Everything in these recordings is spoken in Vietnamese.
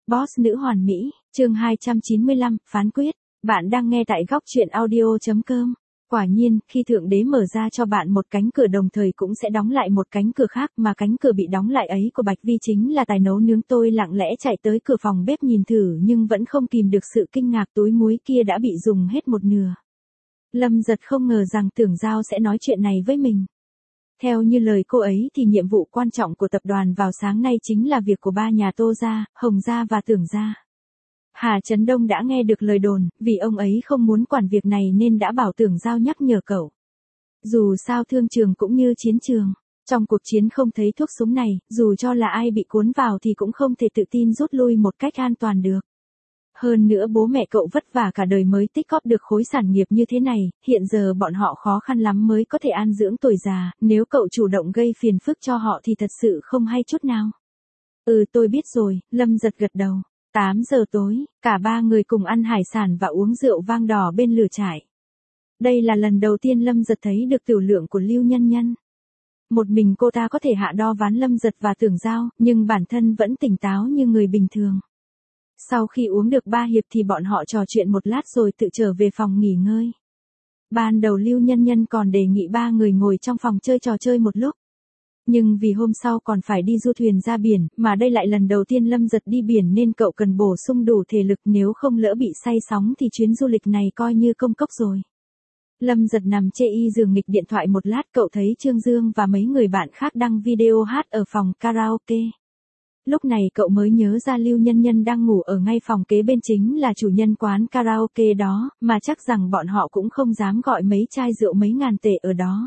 Boss nữ hoàn mỹ, chương 295, phán quyết. Bạn đang nghe tại góc truyện audio.com. Quả nhiên, khi Thượng Đế mở ra cho bạn một cánh cửa đồng thời cũng sẽ đóng lại một cánh cửa khác, mà cánh cửa bị đóng lại ấy của Bạch Vi chính là tài nấu nướng. Tôi lặng lẽ chạy tới cửa phòng bếp nhìn thử nhưng vẫn không kìm được sự kinh ngạc, túi muối kia đã bị dùng hết một nửa. Lâm Giật không ngờ rằng Tưởng Giao sẽ nói chuyện này với mình. Theo như lời cô ấy thì nhiệm vụ quan trọng của tập đoàn vào sáng nay chính là việc của ba nhà Tô gia, Hồng gia và Tưởng gia. Hà Chấn Đông đã nghe được lời đồn, vì ông ấy không muốn quản việc này nên đã bảo Tưởng Giao nhắc nhở cậu. Dù sao thương trường cũng như chiến trường, trong cuộc chiến không thấy thuốc súng này, dù cho là ai bị cuốn vào thì cũng không thể tự tin rút lui một cách an toàn được. Hơn nữa bố mẹ cậu vất vả cả đời mới tích góp được khối sản nghiệp như thế này, hiện giờ bọn họ khó khăn lắm mới có thể an dưỡng tuổi già, nếu cậu chủ động gây phiền phức cho họ thì thật sự không hay chút nào. Tôi biết rồi, Lâm Giật gật đầu. 8 giờ tối, cả ba người cùng ăn hải sản và uống rượu vang đỏ bên lửa trại. Đây là lần đầu tiên Lâm Giật thấy được tiểu lượng của Lưu Nhân Nhân. Một mình cô ta có thể hạ đo ván Lâm Giật và Tưởng Giao, nhưng bản thân vẫn tỉnh táo như người bình thường. Sau khi uống được 3 hiệp thì bọn họ trò chuyện một lát rồi tự trở về phòng nghỉ ngơi. Ban đầu Lưu Nhân Nhân còn đề nghị ba người ngồi trong phòng chơi trò chơi một lúc. Nhưng vì hôm sau còn phải đi du thuyền ra biển, mà đây lại lần đầu tiên Lâm Giật đi biển nên cậu cần bổ sung đủ thể lực, nếu không lỡ bị say sóng thì chuyến du lịch này coi như công cốc rồi. Lâm Giật nằm chê y giường nghịch điện thoại một lát, cậu thấy Trương Dương và mấy người bạn khác đăng video hát ở phòng karaoke. Lúc này cậu mới nhớ ra Lưu Nhân Nhân đang ngủ ở ngay phòng kế bên chính là chủ nhân quán karaoke đó, mà chắc rằng bọn họ cũng không dám gọi mấy chai rượu mấy ngàn tệ ở đó.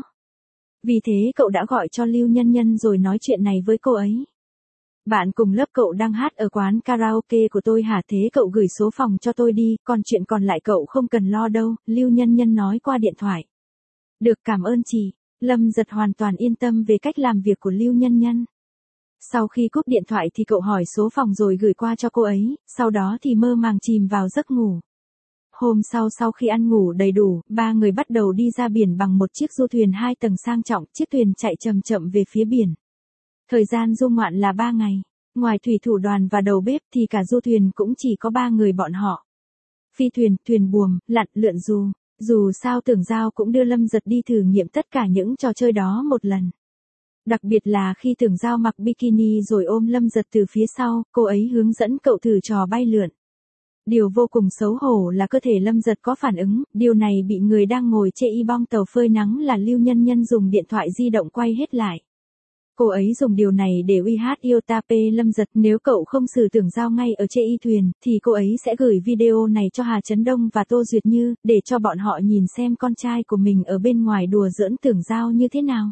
Vì thế cậu đã gọi cho Lưu Nhân Nhân rồi nói chuyện này với cô ấy. Bạn cùng lớp cậu đang hát ở quán karaoke của tôi hả, thế cậu gửi số phòng cho tôi đi, còn chuyện còn lại cậu không cần lo đâu, Lưu Nhân Nhân nói qua điện thoại. Được, cảm ơn chị. Lâm Giật hoàn toàn yên tâm về cách làm việc của Lưu Nhân Nhân. Sau khi cúp điện thoại thì cậu hỏi số phòng rồi gửi qua cho cô ấy, sau đó thì mơ màng chìm vào giấc ngủ. Hôm sau khi ăn ngủ đầy đủ, ba người bắt đầu đi ra biển bằng một chiếc du thuyền 2 tầng sang trọng, chiếc thuyền chạy chậm chậm về phía biển. Thời gian du ngoạn là 3 ngày, ngoài thủy thủ đoàn và đầu bếp thì cả du thuyền cũng chỉ có 3 người bọn họ. Phi thuyền, thuyền buồm, lặn, lượn dù. Dù sao Tưởng Giao cũng đưa Lâm Giật đi thử nghiệm tất cả những trò chơi đó một lần. Đặc biệt là khi Tưởng Giao mặc bikini rồi ôm Lâm Giật từ phía sau, cô ấy hướng dẫn cậu thử trò bay lượn. Điều vô cùng xấu hổ là cơ thể Lâm Giật có phản ứng, điều này bị người đang ngồi chê y bong tàu phơi nắng là Lưu Nhân Nhân dùng điện thoại di động quay hết lại. Cô ấy dùng điều này để uy hát Yotape Lâm Giật, nếu cậu không xử Tưởng Giao ngay ở chê y thuyền, thì cô ấy sẽ gửi video này cho Hà Chấn Đông và Tô Duyệt Như, để cho bọn họ nhìn xem con trai của mình ở bên ngoài đùa giỡn Tưởng Giao như thế nào.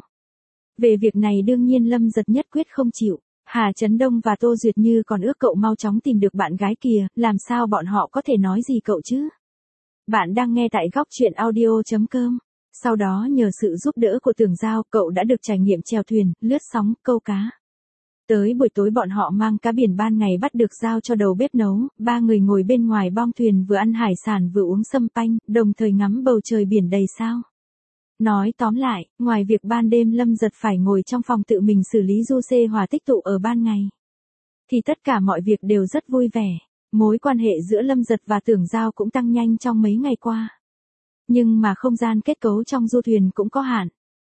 Về việc này đương nhiên Lâm Giật nhất quyết không chịu. Hà Chấn Đông và Tô Duyệt Như còn ước cậu mau chóng tìm được bạn gái kìa, làm sao bọn họ có thể nói gì cậu chứ? Bạn đang nghe tại góc truyện audio.com. Sau đó nhờ sự giúp đỡ của Tưởng Giao, cậu đã được trải nghiệm chèo thuyền, lướt sóng, câu cá. Tới buổi tối bọn họ mang cá biển ban ngày bắt được giao cho đầu bếp nấu, ba người ngồi bên ngoài bong thuyền vừa ăn hải sản vừa uống sâm panh, đồng thời ngắm bầu trời biển đầy sao. Nói tóm lại, ngoài việc ban đêm Lâm Giật phải ngồi trong phòng tự mình xử lý du xê hỏa tích tụ ở ban ngày, thì tất cả mọi việc đều rất vui vẻ. Mối quan hệ giữa Lâm Giật và Tưởng Giao cũng tăng nhanh trong mấy ngày qua. Nhưng mà không gian kết cấu trong du thuyền cũng có hạn.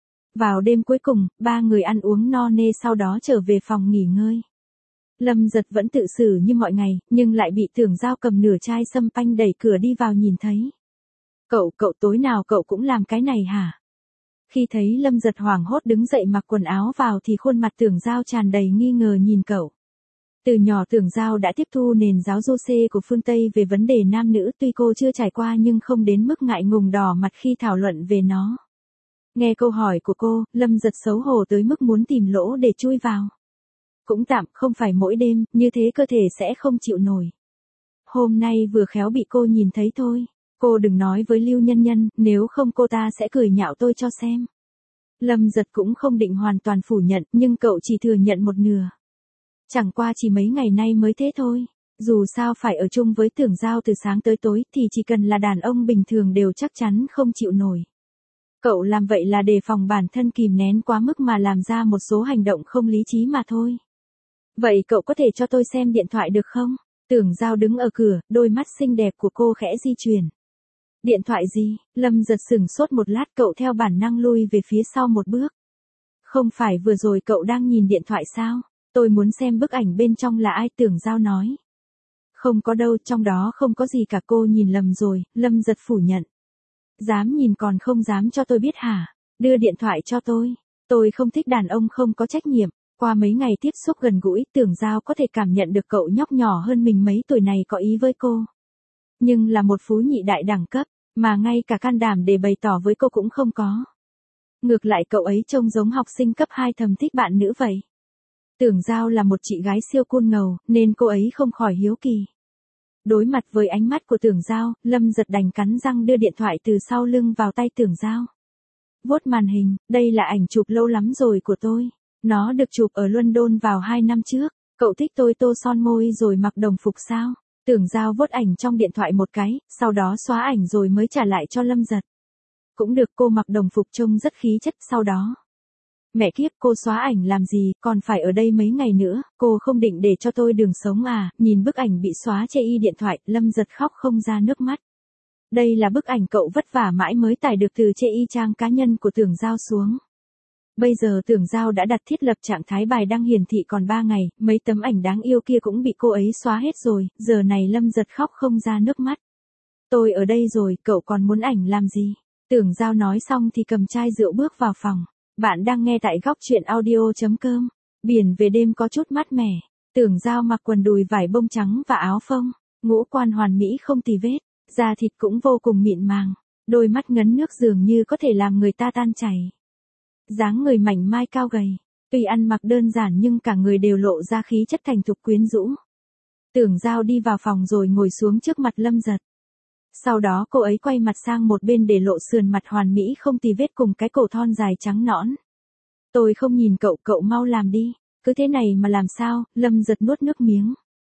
Vào đêm cuối cùng, ba người ăn uống no nê sau đó trở về phòng nghỉ ngơi. Lâm Giật vẫn tự xử như mọi ngày, nhưng lại bị Tưởng Giao cầm nửa chai sâm panh đẩy cửa đi vào nhìn thấy. Cậu tối nào cậu cũng làm cái này hả? Khi thấy Lâm Giật hoảng hốt đứng dậy mặc quần áo vào thì khuôn mặt Tưởng Giao tràn đầy nghi ngờ nhìn cậu. Từ nhỏ Tưởng Giao đã tiếp thu nền giáo du xê của phương Tây về vấn đề nam nữ, tuy cô chưa trải qua nhưng không đến mức ngại ngùng đỏ mặt khi thảo luận về nó. Nghe câu hỏi của cô, Lâm Giật xấu hổ tới mức muốn tìm lỗ để chui vào. Cũng tạm, không phải mỗi đêm, như thế cơ thể sẽ không chịu nổi. Hôm nay vừa khéo bị cô nhìn thấy thôi. Cô đừng nói với Lưu Nhân Nhân, nếu không cô ta sẽ cười nhạo tôi cho xem. Lâm Giật cũng không định hoàn toàn phủ nhận, nhưng cậu chỉ thừa nhận một nửa. Chẳng qua chỉ mấy ngày nay mới thế thôi. Dù sao phải ở chung với Tưởng Giao từ sáng tới tối thì chỉ cần là đàn ông bình thường đều chắc chắn không chịu nổi. Cậu làm vậy là đề phòng bản thân kìm nén quá mức mà làm ra một số hành động không lý trí mà thôi. Vậy cậu có thể cho tôi xem điện thoại được không? Tưởng Giao đứng ở cửa, đôi mắt xinh đẹp của cô khẽ di chuyển. Điện thoại gì? Lâm Giật sửng sốt một lát, cậu theo bản năng lui về phía sau một bước. Không phải vừa rồi cậu đang nhìn điện thoại sao? Tôi muốn xem bức ảnh bên trong là ai, Tưởng Giao nói. Không có đâu, trong đó không có gì cả, cô nhìn lầm rồi, Lâm Giật phủ nhận. Dám nhìn còn không dám cho tôi biết hả? Đưa điện thoại cho tôi. Tôi không thích đàn ông không có trách nhiệm. Qua mấy ngày tiếp xúc gần gũi, Tưởng Giao có thể cảm nhận được cậu nhóc nhỏ hơn mình mấy tuổi này có ý với cô. Nhưng là một phú nhị đại đẳng cấp, mà ngay cả can đảm để bày tỏ với cô cũng không có. Ngược lại cậu ấy trông giống học sinh cấp 2 thầm thích bạn nữ vậy. Tưởng Giao là một chị gái siêu cool ngầu, nên cô ấy không khỏi hiếu kỳ. Đối mặt với ánh mắt của Tưởng Giao, Lâm Giật đành cắn răng đưa điện thoại từ sau lưng vào tay Tưởng Giao. Vuốt màn hình, đây là ảnh chụp lâu lắm rồi của tôi. Nó được chụp ở London vào 2 năm trước. Cậu thích tôi tô son môi rồi mặc đồng phục sao? Tưởng Giao vuốt ảnh trong điện thoại một cái, sau đó xóa ảnh rồi mới trả lại cho Lâm Giật. Cũng được, cô mặc đồng phục trông rất khí chất. Sau đó, mẹ kiếp, cô xóa ảnh làm gì, còn phải ở đây mấy ngày nữa, cô không định để cho tôi đường sống à? Nhìn bức ảnh bị xóa chê y điện thoại, Lâm Giật khóc không ra nước mắt. Đây là bức ảnh cậu vất vả mãi mới tải được từ chê y trang cá nhân của Tưởng Giao xuống. Bây giờ Tưởng Giao đã đặt thiết lập trạng thái bài đăng hiển thị còn 3 ngày, mấy tấm ảnh đáng yêu kia cũng bị cô ấy xóa hết rồi, giờ này Lâm Giật khóc không ra nước mắt. Tôi ở đây rồi, cậu còn muốn ảnh làm gì? Tưởng Giao nói xong thì cầm chai rượu bước vào phòng. Bạn đang nghe tại góc truyện audio.com. Biển về đêm có chút mát mẻ. Tưởng Giao mặc quần đùi vải bông trắng và áo phông, ngũ quan hoàn mỹ không tì vết, da thịt cũng vô cùng mịn màng, đôi mắt ngấn nước dường như có thể làm người ta tan chảy. Dáng người mảnh mai cao gầy, tuy ăn mặc đơn giản nhưng cả người đều lộ ra khí chất thành thục quyến rũ. Tưởng Giao đi vào phòng rồi ngồi xuống trước mặt Lâm Giật. Sau đó cô ấy quay mặt sang một bên để lộ sườn mặt hoàn mỹ không tì vết cùng cái cổ thon dài trắng nõn. Tôi không nhìn cậu, cậu mau làm đi. Cứ thế này mà làm sao? Lâm Giật nuốt nước miếng.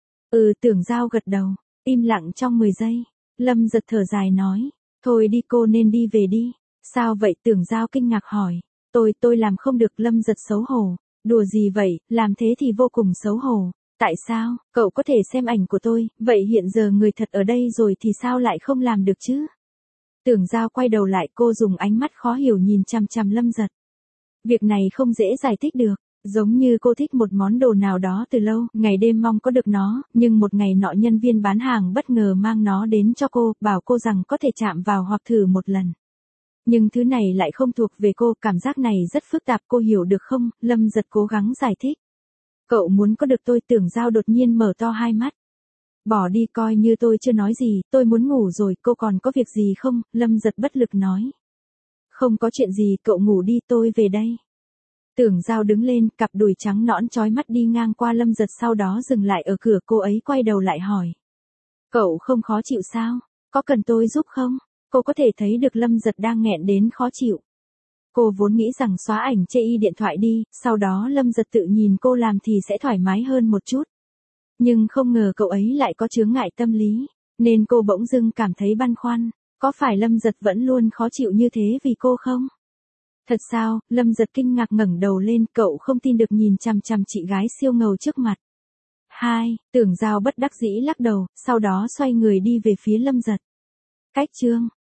Tưởng Giao gật đầu, im lặng trong 10 giây. Lâm Giật thở dài nói. Thôi đi, cô nên đi về đi. Sao vậy? Tưởng Giao kinh ngạc hỏi. Tôi làm không được. Lâm Giật xấu hổ. Đùa gì vậy, làm thế thì vô cùng xấu hổ. Tại sao? Cậu có thể xem ảnh của tôi, vậy hiện giờ người thật ở đây rồi thì sao lại không làm được chứ? Tưởng Giao quay đầu lại, cô dùng ánh mắt khó hiểu nhìn chằm chằm Lâm Giật. Việc này không dễ giải thích được, giống như cô thích một món đồ nào đó từ lâu, ngày đêm mong có được nó, nhưng một ngày nọ nhân viên bán hàng bất ngờ mang nó đến cho cô, bảo cô rằng có thể chạm vào hoặc thử một lần. Nhưng thứ này lại không thuộc về cô, cảm giác này rất phức tạp, cô hiểu được không? Lâm Giật cố gắng giải thích. Cậu muốn có được tôi? Tưởng Giao đột nhiên mở to hai mắt. Bỏ đi, coi như tôi chưa nói gì, tôi muốn ngủ rồi, cô còn có việc gì không? Lâm Giật bất lực nói. Không có chuyện gì, cậu ngủ đi, tôi về đây. Tưởng Giao đứng lên, cặp đùi trắng nõn chói mắt đi ngang qua Lâm Giật, sau đó dừng lại ở cửa, cô ấy quay đầu lại hỏi. Cậu không khó chịu sao? Có cần tôi giúp không? Cô có thể thấy được Lâm Giật đang nghẹn đến khó chịu. Cô vốn nghĩ rằng xóa ảnh chê y điện thoại đi, sau đó Lâm Giật tự nhìn cô làm thì sẽ thoải mái hơn một chút. Nhưng không ngờ cậu ấy lại có chướng ngại tâm lý, nên cô bỗng dưng cảm thấy băn khoăn. Có phải Lâm Giật vẫn luôn khó chịu như thế vì cô không? Thật sao? Lâm Giật kinh ngạc ngẩng đầu lên, cậu không tin được nhìn chằm chằm chị gái siêu ngầu trước mặt. Tưởng Giao bất đắc dĩ lắc đầu, sau đó xoay người đi về phía Lâm Giật. Cách chương